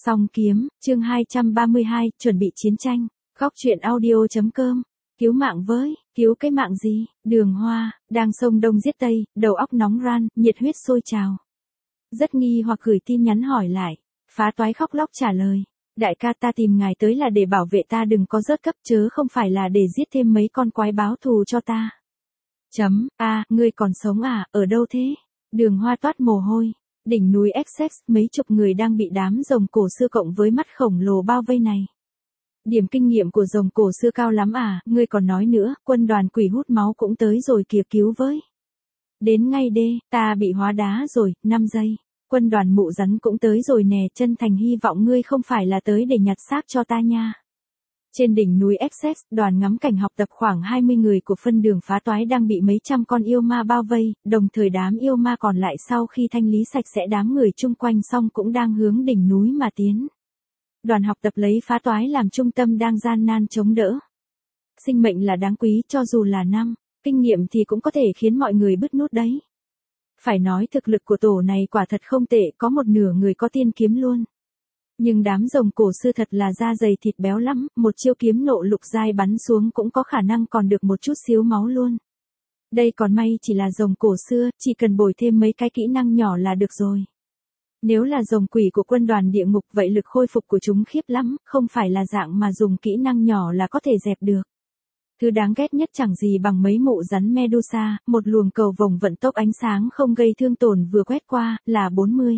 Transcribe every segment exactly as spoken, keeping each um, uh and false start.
Song kiếm, chương hai trăm ba mươi hai, chuẩn bị chiến tranh. Góc truyện audio chấm com. Cứu mạng với, cứu cái mạng gì? Đường Hoa, đang sông Đông giết Tây, đầu óc nóng ran, nhiệt huyết sôi trào. Rất nghi hoặc gửi tin nhắn hỏi lại. Phá Toái khóc lóc trả lời. Đại ca, ta tìm ngài tới là để bảo vệ ta đừng có rớt cấp chớ không phải là để giết thêm mấy con quái báo thù cho ta. Chấm, a à, ngươi còn sống à, ở đâu thế? Đường Hoa toát mồ hôi. Đỉnh núi Essex, mấy chục người đang bị đám rồng cổ xưa cộng với mắt khổng lồ bao vây này. Điểm kinh nghiệm của rồng cổ xưa cao lắm à, ngươi còn nói nữa, quân đoàn quỷ hút máu cũng tới rồi kìa, cứu với. Đến ngay đê, ta bị hóa đá rồi, năm giây. Quân đoàn mụ rắn cũng tới rồi nè, chân thành hy vọng ngươi không phải là tới để nhặt xác cho ta nha. Trên đỉnh núi Essex, đoàn ngắm cảnh học tập khoảng hai mươi người của phân đường Phá Toái đang bị mấy trăm con yêu ma bao vây, đồng thời đám yêu ma còn lại sau khi thanh lý sạch sẽ đám người chung quanh xong cũng đang hướng đỉnh núi mà tiến. Đoàn học tập lấy Phá Toái làm trung tâm đang gian nan chống đỡ. Sinh mệnh là đáng quý cho dù là năm, kinh nghiệm thì cũng có thể khiến mọi người bứt nút đấy. Phải nói thực lực của tổ này quả thật không tệ, có một nửa người có tiên kiếm luôn. Nhưng đám rồng cổ xưa thật là da dày thịt béo lắm, một chiêu kiếm nộ lục giai bắn xuống cũng có khả năng còn được một chút xíu máu luôn. Đây còn may chỉ là rồng cổ xưa, chỉ cần bồi thêm mấy cái kỹ năng nhỏ là được rồi. Nếu là rồng quỷ của quân đoàn địa ngục vậy lực khôi phục của chúng khiếp lắm, không phải là dạng mà dùng kỹ năng nhỏ là có thể dẹp được. Thứ đáng ghét nhất chẳng gì bằng mấy mụ rắn Medusa, một luồng cầu vồng vận tốc ánh sáng không gây thương tổn vừa quét qua, là bốn mươi.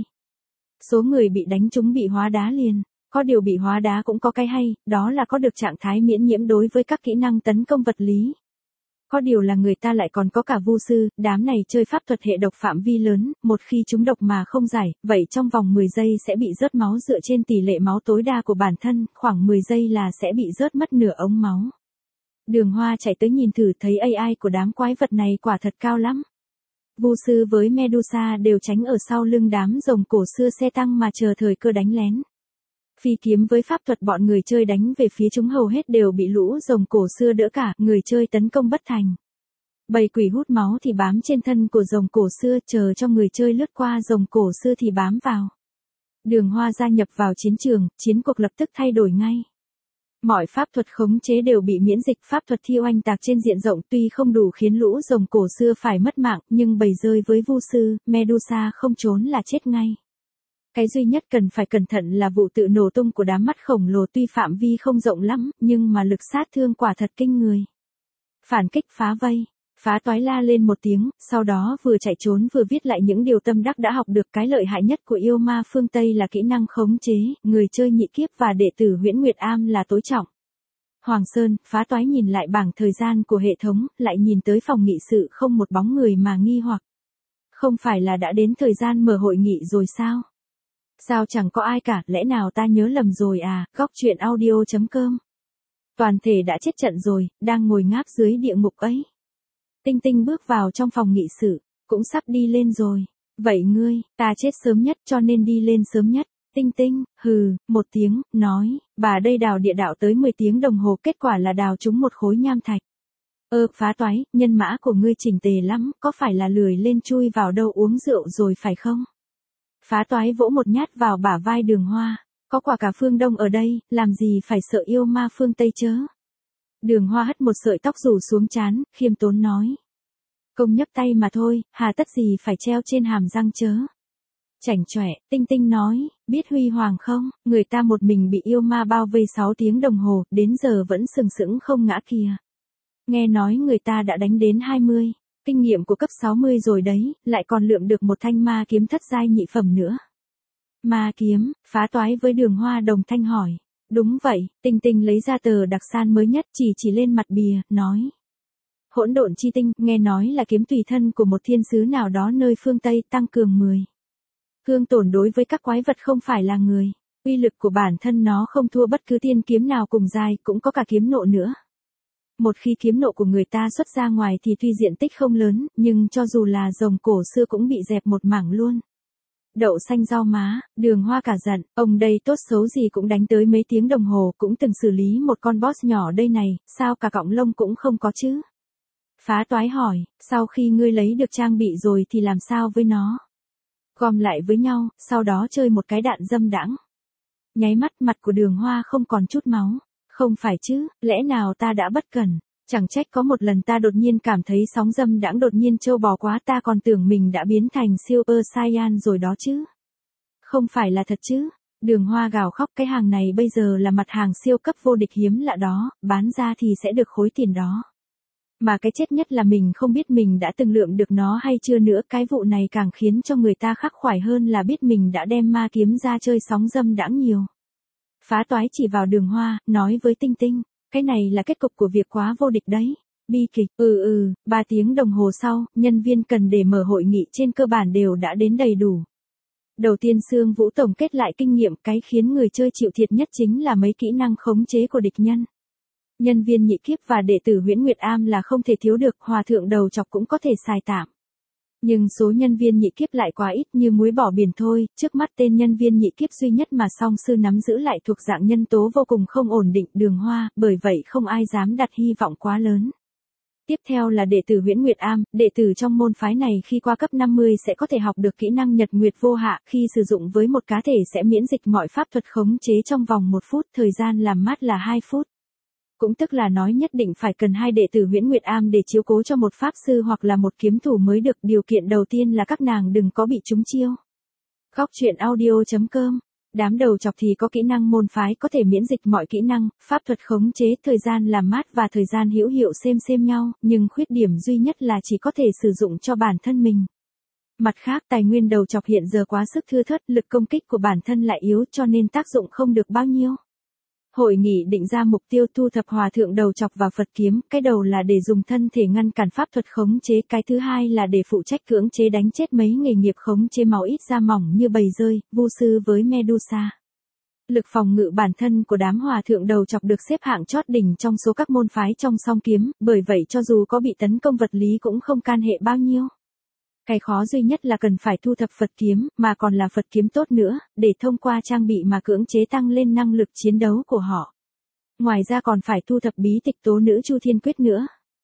Số người bị đánh trúng bị hóa đá liền. Có điều bị hóa đá cũng có cái hay, đó là có được trạng thái miễn nhiễm đối với các kỹ năng tấn công vật lý. Có điều là người ta lại còn có cả vu sư, đám này chơi pháp thuật hệ độc phạm vi lớn, một khi chúng độc mà không giải, vậy trong vòng mười giây sẽ bị rớt máu dựa trên tỷ lệ máu tối đa của bản thân, khoảng mười giây là sẽ bị rớt mất nửa ống máu. Đường Hoa chạy tới nhìn thử thấy a i của đám quái vật này quả thật cao lắm. Vu sư với Medusa đều tránh ở sau lưng đám rồng cổ xưa xe tăng mà chờ thời cơ đánh lén. Phi kiếm với pháp thuật bọn người chơi đánh về phía chúng hầu hết đều bị lũ rồng cổ xưa đỡ cả, người chơi tấn công bất thành. Bầy quỷ hút máu thì bám trên thân của rồng cổ xưa, chờ cho người chơi lướt qua rồng cổ xưa thì bám vào. Đường Hoa gia nhập vào chiến trường, chiến cuộc lập tức thay đổi ngay. Mọi pháp thuật khống chế đều bị miễn dịch, pháp thuật thi oanh tạc trên diện rộng tuy không đủ khiến lũ rồng cổ xưa phải mất mạng, nhưng bầy rơi với vu sư, Medusa không trốn là chết ngay. Cái duy nhất cần phải cẩn thận là vụ tự nổ tung của đám mắt khổng lồ, tuy phạm vi không rộng lắm, nhưng mà lực sát thương quả thật kinh người. Phản kích phá vây. Phá Toái la lên một tiếng, sau đó vừa chạy trốn vừa viết lại những điều tâm đắc đã học được. Cái lợi hại nhất của yêu ma phương Tây là kỹ năng khống chế, người chơi nhị kiếp và đệ tử Huyễn Nguyệt Am là tối trọng. Hoàng Sơn, Phá Toái nhìn lại bảng thời gian của hệ thống, lại nhìn tới phòng nghị sự không một bóng người mà nghi hoặc. Không phải là đã đến thời gian mở hội nghị rồi sao? Sao chẳng có ai cả, lẽ nào ta nhớ lầm rồi à? Góc truyện audio chấm com. Toàn thể đã chết trận rồi, đang ngồi ngáp dưới địa ngục ấy. Tinh Tinh bước vào trong phòng nghị sự, cũng sắp đi lên rồi. Vậy ngươi, ta chết sớm nhất cho nên đi lên sớm nhất. Tinh Tinh, hừ, một tiếng, nói, bà đây đào địa đạo tới mười tiếng đồng hồ, kết quả là đào trúng một khối nham thạch. Ơ, Phá Toái, nhân mã của ngươi chỉnh tề lắm, có phải là lười lên chui vào đâu uống rượu rồi phải không? Phá Toái vỗ một nhát vào bả vai Đường Hoa, có quả cả phương Đông ở đây, làm gì phải sợ yêu ma phương Tây chớ. Đường Hoa hất một sợi tóc rủ xuống trán, khiêm tốn nói. Công nhấp tay mà thôi, hà tất gì phải treo trên hàm răng chớ. Chảnh chọe, Tinh Tinh nói, biết huy hoàng không, người ta một mình bị yêu ma bao vây sáu tiếng đồng hồ, đến giờ vẫn sừng sững không ngã kìa. Nghe nói người ta đã đánh đến hai mươi, kinh nghiệm của cấp sáu mươi rồi đấy, lại còn lượm được một thanh ma kiếm thất giai nhị phẩm nữa. Ma kiếm, Phá Toái với Đường Hoa đồng thanh hỏi. Đúng vậy, Tinh Tinh lấy ra tờ đặc san mới nhất, chỉ chỉ lên mặt bìa, nói. Hỗn độn chi tinh, nghe nói là kiếm tùy thân của một thiên sứ nào đó nơi phương Tây, tăng cường mười. Thương tổn đối với các quái vật không phải là người. Uy lực của bản thân nó không thua bất cứ tiên kiếm nào cùng dài, cũng có cả kiếm nộ nữa. Một khi kiếm nộ của người ta xuất ra ngoài thì tuy diện tích không lớn, nhưng cho dù là rồng cổ xưa cũng bị dẹp một mảng luôn. Đậu xanh rau má, Đường Hoa cả giận, ông đây tốt xấu gì cũng đánh tới mấy tiếng đồng hồ, cũng từng xử lý một con boss nhỏ đây này, sao cả cọng lông cũng không có chứ? Phá Toái hỏi, sau khi ngươi lấy được trang bị rồi thì làm sao với nó? Gom lại với nhau, sau đó chơi một cái đạn dâm đãng. Nháy mắt mặt của Đường Hoa không còn chút máu. Không phải chứ, lẽ nào ta đã bất cẩn? Chẳng trách có một lần ta đột nhiên cảm thấy sóng dâm đãng đột nhiên trâu bò quá, ta còn tưởng mình đã biến thành Super Saiyan rồi đó chứ. Không phải là thật chứ? Đường Hoa gào khóc, cái hàng này bây giờ là mặt hàng siêu cấp vô địch hiếm lạ đó, bán ra thì sẽ được khối tiền đó. Mà cái chết nhất là mình không biết mình đã từng lượm được nó hay chưa nữa, cái vụ này càng khiến cho người ta khắc khoải hơn là biết mình đã đem ma kiếm ra chơi sóng dâm đãng nhiều. Phá Toái chỉ vào Đường Hoa, nói với Tinh Tinh, cái này là kết cục của việc quá vô địch đấy. Bi kịch, ừ ừ, ba tiếng đồng hồ sau, nhân viên cần để mở hội nghị trên cơ bản đều đã đến đầy đủ. Đầu tiên Sương Vũ tổng kết lại kinh nghiệm, cái khiến người chơi chịu thiệt nhất chính là mấy kỹ năng khống chế của địch nhân. Nhân viên nhị kiếp và đệ tử Huyễn Nguyệt Am là không thể thiếu được, hòa thượng đầu chọc cũng có thể xài tạm. Nhưng số nhân viên nhị kiếp lại quá ít, như muối bỏ biển thôi, trước mắt tên nhân viên nhị kiếp duy nhất mà song sư nắm giữ lại thuộc dạng nhân tố vô cùng không ổn định, Đường Hoa, bởi vậy không ai dám đặt hy vọng quá lớn. Tiếp theo là đệ tử Huyễn Nguyệt Am, đệ tử trong môn phái này khi qua cấp năm mươi sẽ có thể học được kỹ năng Nhật Nguyệt Vô Hạ, khi sử dụng với một cá thể sẽ miễn dịch mọi pháp thuật khống chế trong vòng một phút, thời gian làm mát là hai phút. Cũng tức là nói nhất định phải cần hai đệ tử Huyễn Nguyệt Am để chiếu cố cho một pháp sư hoặc là một kiếm thủ mới được, điều kiện đầu tiên là các nàng đừng có bị trúng chiêu. Góc truyện audio chấm com. Đám đầu chọc thì có kỹ năng môn phái có thể miễn dịch mọi kỹ năng, pháp thuật khống chế, thời gian làm mát và thời gian hữu hiệu xem xem nhau, nhưng khuyết điểm duy nhất là chỉ có thể sử dụng cho bản thân mình. Mặt khác, tài nguyên đầu chọc hiện giờ quá sức thưa thớt, lực công kích của bản thân lại yếu cho nên tác dụng không được bao nhiêu. Hội nghị định ra mục tiêu thu thập hòa thượng đầu chọc và Phật kiếm, cái đầu là để dùng thân thể ngăn cản pháp thuật khống chế, cái thứ hai là để phụ trách cưỡng chế đánh chết mấy nghề nghiệp khống chế máu ít da mỏng như bầy rơi, vu sư với Medusa. Lực phòng ngự bản thân của đám hòa thượng đầu chọc được xếp hạng chót đỉnh trong số các môn phái trong song kiếm, bởi vậy cho dù có bị tấn công vật lý cũng không can hệ bao nhiêu. Cái khó duy nhất là cần phải thu thập Phật kiếm, mà còn là Phật kiếm tốt nữa, để thông qua trang bị mà cưỡng chế tăng lên năng lực chiến đấu của họ. Ngoài ra còn phải thu thập bí tịch tố nữ Chu Thiên Quyết nữa.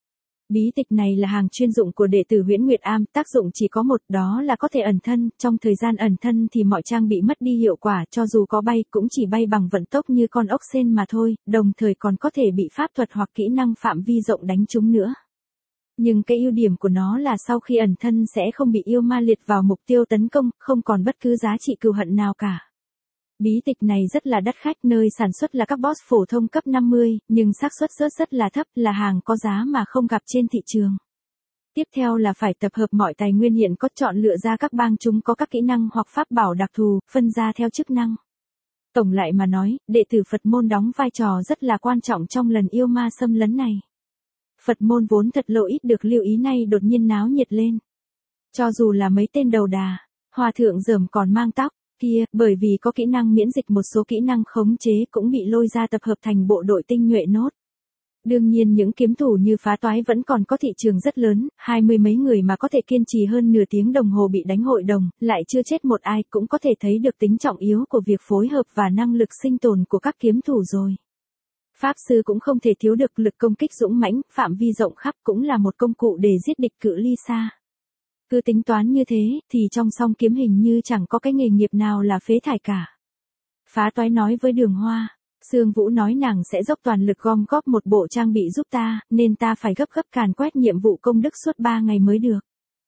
Bí tịch này là hàng chuyên dụng của đệ tử Huyễn Nguyệt Am, tác dụng chỉ có một, đó là có thể ẩn thân, trong thời gian ẩn thân thì mọi trang bị mất đi hiệu quả, cho dù có bay cũng chỉ bay bằng vận tốc như con ốc sên mà thôi, đồng thời còn có thể bị pháp thuật hoặc kỹ năng phạm vi rộng đánh trúng nữa. Nhưng cái ưu điểm của nó là sau khi ẩn thân sẽ không bị yêu ma liệt vào mục tiêu tấn công, không còn bất cứ giá trị cừu hận nào cả. Bí tịch này rất là đắt khách, nơi sản xuất là các boss phổ thông cấp năm mươi, nhưng xác suất rất rất là thấp, là hàng có giá mà không gặp trên thị trường. Tiếp theo là phải tập hợp mọi tài nguyên hiện có, chọn lựa ra các bang chúng có các kỹ năng hoặc pháp bảo đặc thù, phân ra theo chức năng. Tổng lại mà nói, đệ tử Phật môn đóng vai trò rất là quan trọng trong lần yêu ma xâm lấn này. Phật môn vốn thật lộ ít được lưu ý nay đột nhiên náo nhiệt lên. Cho dù là mấy tên đầu đà, hòa thượng rởm còn mang tóc, kia, bởi vì có kỹ năng miễn dịch một số kỹ năng khống chế cũng bị lôi ra tập hợp thành bộ đội tinh nhuệ nốt. Đương nhiên những kiếm thủ như Phá Toái vẫn còn có thị trường rất lớn, hai mươi mấy người mà có thể kiên trì hơn nửa tiếng đồng hồ bị đánh hội đồng, lại chưa chết một ai, cũng có thể thấy được tính trọng yếu của việc phối hợp và năng lực sinh tồn của các kiếm thủ rồi. Pháp sư cũng không thể thiếu được lực công kích dũng mãnh, phạm vi rộng khắp cũng là một công cụ để giết địch cự ly xa. Cứ tính toán như thế, thì trong song kiếm hình như chẳng có cái nghề nghiệp nào là phế thải cả. Phá Toái nói với Đường Hoa, Sương Vũ nói nàng sẽ dốc toàn lực gom góp một bộ trang bị giúp ta, nên ta phải gấp gấp càn quét nhiệm vụ công đức suốt ba ngày mới được.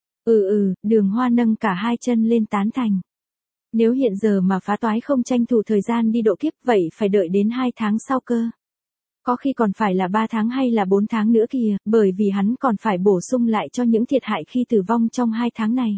Ừ ừ, Đường Hoa nâng cả hai chân lên tán thành. Nếu hiện giờ mà Phá Toái không tranh thủ thời gian đi độ kiếp vậy phải đợi đến hai tháng sau cơ. Có khi còn phải là ba tháng hay là bốn tháng nữa kìa, bởi vì hắn còn phải bổ sung lại cho những thiệt hại khi tử vong trong hai tháng này.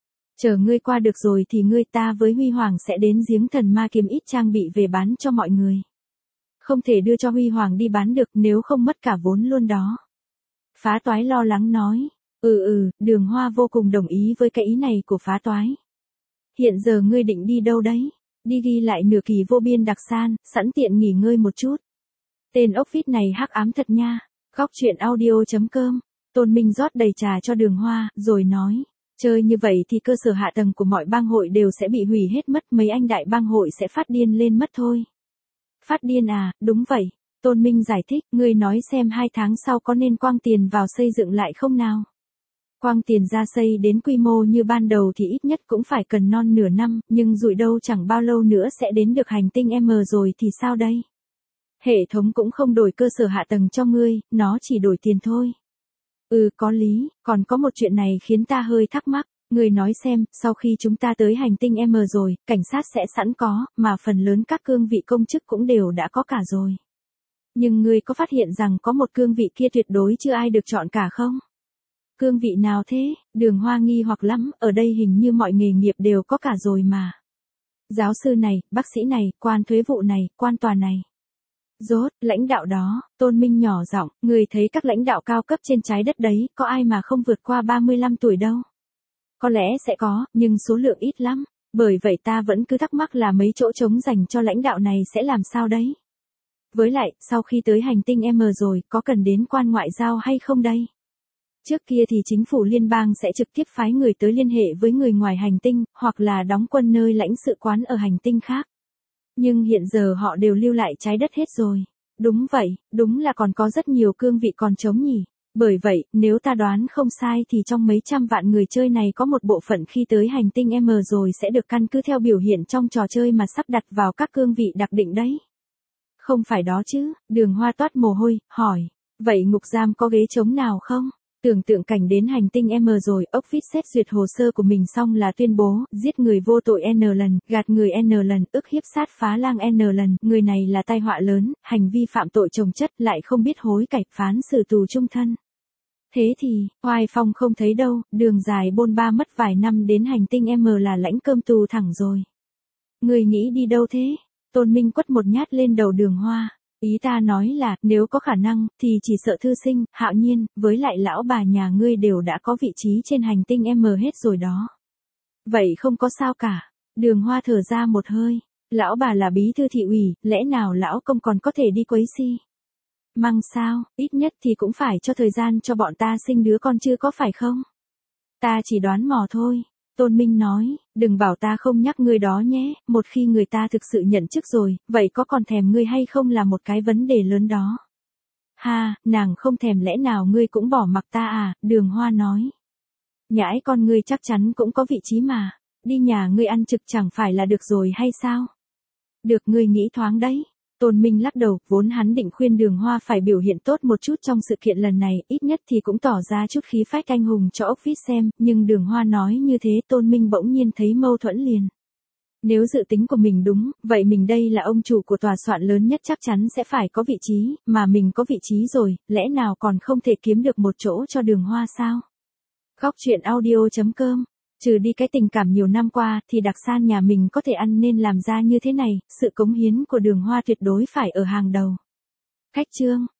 Chờ ngươi qua được rồi thì ngươi ta với Huy Hoàng sẽ đến giếng thần ma kiếm ít trang bị về bán cho mọi người. Không thể đưa cho Huy Hoàng đi bán được nếu không mất cả vốn luôn đó. Phá Toái lo lắng nói, ừ ừ, Đường Hoa vô cùng đồng ý với cái ý này của Phá Toái. Hiện giờ ngươi định đi đâu đấy? Đi ghi lại nửa kỳ vô biên đặc san, sẵn tiện nghỉ ngơi một chút. Tên ốc vít này hắc ám thật nha. Góc truyện audio chấm com. Tôn Minh rót đầy trà cho Đường Hoa, rồi nói, chơi như vậy thì cơ sở hạ tầng của mọi bang hội đều sẽ bị hủy hết mất, mấy anh đại bang hội sẽ phát điên lên mất thôi. Phát điên à, đúng vậy. Tôn Minh giải thích, ngươi nói xem hai tháng sau có nên quăng tiền vào xây dựng lại không nào? Quang tiền ra xây đến quy mô như ban đầu thì ít nhất cũng phải cần non nửa năm, nhưng rủi đâu chẳng bao lâu nữa sẽ đến được hành tinh M rồi thì sao đây? Hệ thống cũng không đổi cơ sở hạ tầng cho ngươi, nó chỉ đổi tiền thôi. Ừ, có lý, còn có một chuyện này khiến ta hơi thắc mắc. Ngươi nói xem, sau khi chúng ta tới hành tinh M rồi, cảnh sát sẽ sẵn có, mà phần lớn các cương vị công chức cũng đều đã có cả rồi. Nhưng ngươi có phát hiện rằng có một cương vị kia tuyệt đối chưa ai được chọn cả không? Cương vị nào thế? Đường Hoa nghi hoặc lắm, ở đây hình như mọi nghề nghiệp đều có cả rồi mà. Giáo sư này, bác sĩ này, quan thuế vụ này, quan tòa này. Rốt, lãnh đạo đó, Tôn Minh nhỏ giọng, người thấy các lãnh đạo cao cấp trên trái đất đấy, có ai mà không vượt qua ba mươi lăm tuổi đâu. Có lẽ sẽ có, nhưng số lượng ít lắm. Bởi vậy ta vẫn cứ thắc mắc là mấy chỗ trống dành cho lãnh đạo này sẽ làm sao đấy. Với lại, sau khi tới hành tinh M rồi, có cần đến quan ngoại giao hay không đây? Trước kia thì chính phủ liên bang sẽ trực tiếp phái người tới liên hệ với người ngoài hành tinh, hoặc là đóng quân nơi lãnh sự quán ở hành tinh khác. Nhưng hiện giờ họ đều lưu lại trái đất hết rồi. Đúng vậy, đúng là còn có rất nhiều cương vị còn trống nhỉ. Bởi vậy, nếu ta đoán không sai thì trong mấy trăm vạn người chơi này có một bộ phận khi tới hành tinh M rồi sẽ được căn cứ theo biểu hiện trong trò chơi mà sắp đặt vào các cương vị đặc định đấy. Không phải đó chứ, Đường Hoa toát mồ hôi, hỏi. Vậy ngục giam có ghế trống nào không? Tưởng tượng cảnh đến hành tinh M rồi, ốc vít xét duyệt hồ sơ của mình xong là tuyên bố, giết người vô tội N lần, gạt người N lần, ức hiếp sát phá lang N lần, người này là tai họa lớn, hành vi phạm tội chồng chất, lại không biết hối cải, phán xử tù trung thân. Thế thì, Hoài Phong không thấy đâu, đường dài bôn ba mất vài năm đến hành tinh M là lãnh cơm tù thẳng rồi. Người nghĩ đi đâu thế? Tôn Minh quất một nhát lên đầu Đường Hoa. Ý ta nói là, nếu có khả năng, thì chỉ sợ thư sinh, Hạo Nhiên, với lại lão bà nhà ngươi đều đã có vị trí trên hành tinh M hết rồi đó. Vậy không có sao cả. Đường Hoa thở ra một hơi. Lão bà là bí thư thị ủy, lẽ nào lão công còn có thể đi quấy si? Măng sao, ít nhất thì cũng phải cho thời gian cho bọn ta sinh đứa con chưa có phải không? Ta chỉ đoán mò thôi. Tôn Minh nói, đừng bảo ta không nhắc ngươi đó nhé, một khi người ta thực sự nhận chức rồi, vậy có còn thèm ngươi hay không là một cái vấn đề lớn đó. Ha, nàng không thèm lẽ nào ngươi cũng bỏ mặc ta à, Đường Hoa nói. Nhãi con ngươi chắc chắn cũng có vị trí mà, đi nhà ngươi ăn trực chẳng phải là được rồi hay sao? Được ngươi nghĩ thoáng đấy. Tôn Minh lắc đầu, vốn hắn định khuyên Đường Hoa phải biểu hiện tốt một chút trong sự kiện lần này, ít nhất thì cũng tỏ ra chút khí phách anh hùng cho ốc vít xem, nhưng Đường Hoa nói như thế Tôn Minh bỗng nhiên thấy mâu thuẫn liền. Nếu dự tính của mình đúng, vậy mình đây là ông chủ của tòa soạn lớn nhất chắc chắn sẽ phải có vị trí, mà mình có vị trí rồi, lẽ nào còn không thể kiếm được một chỗ cho Đường Hoa sao? Góc truyện audio chấm com. Trừ đi cái tình cảm nhiều năm qua, thì đặc san nhà mình có thể ăn nên làm ra như thế này, sự cống hiến của Đường Hoa tuyệt đối phải ở hàng đầu. Cách chương